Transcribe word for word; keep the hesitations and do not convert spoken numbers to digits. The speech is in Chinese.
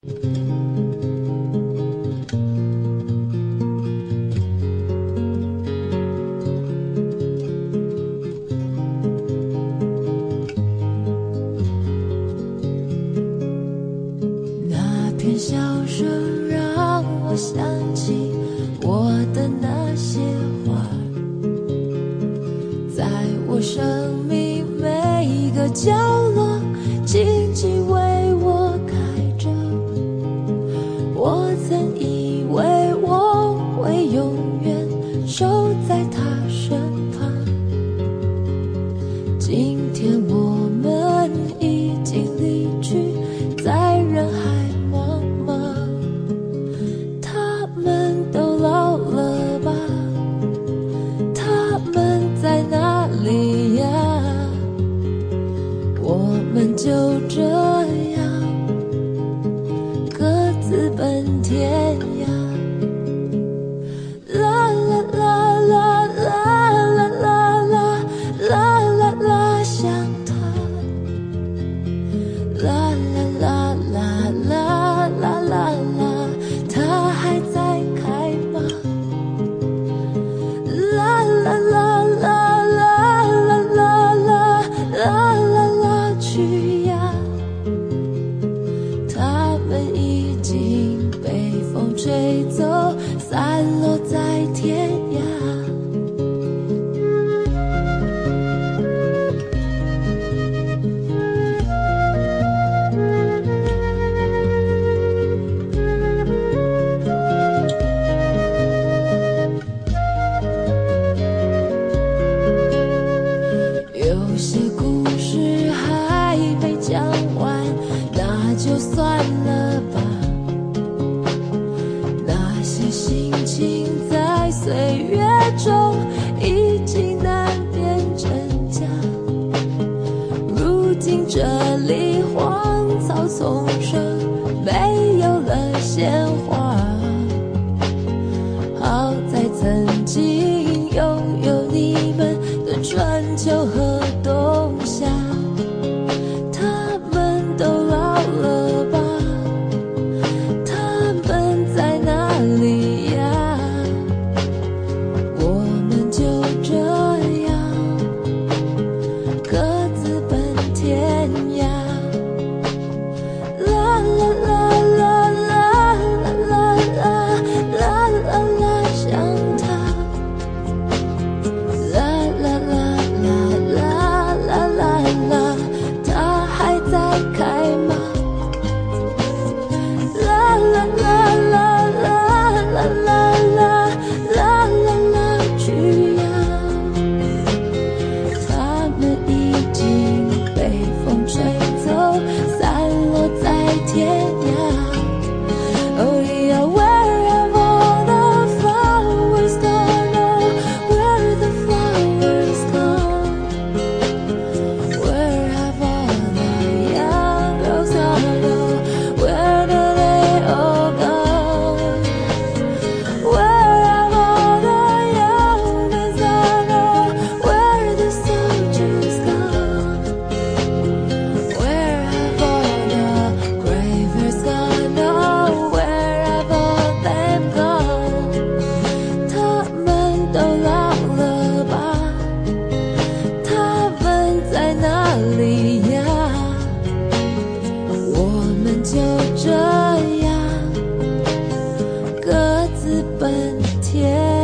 那片笑声让我想起我的那些花，在我生命每一个角落静静为我开着。我曾以为我会永远守在他身旁，今天我们已经离去，在人海茫茫。他们都老了吧？他们在哪里呀？我们就这样各自奔天涯。啦啦啦啦啦啦啦啦啦啦啦，想他。啦啦啦啦啦啦啦啦，他还在开吗？啦啦啦啦啦啦啦啦啦啦啦，去呀！他们已经被风吹走，散落在天涯。有些故事还没讲完，那就算了吧。那些心情在岁月中已经难辨真假。如今这里荒草丛生，没有了鲜花。好在曾经拥有你们的春秋和冬夏。他们都老了吧？他们在哪里呀？我们就这样各自奔天涯。啦啦啦啦啦啦啦啦啦啦啦，想他。啦啦啦啦啦啦啦啦，他还在开吗？啦啦啦啦啦啦啦啦啦啦啦，去呀！他们已经被风吹走，散落在天涯。Oh yeah, where have all the flowers gone? Oh, where the flowers gone? Where have all the young girls gone? Oh, where do they all go? Where have all the young men gone? Oh, where the soldiers gone? Where have all the gravers gone? Oh, where have all them gone? 他们都老了吧？他们在哪里呀？我们就这样各自奔天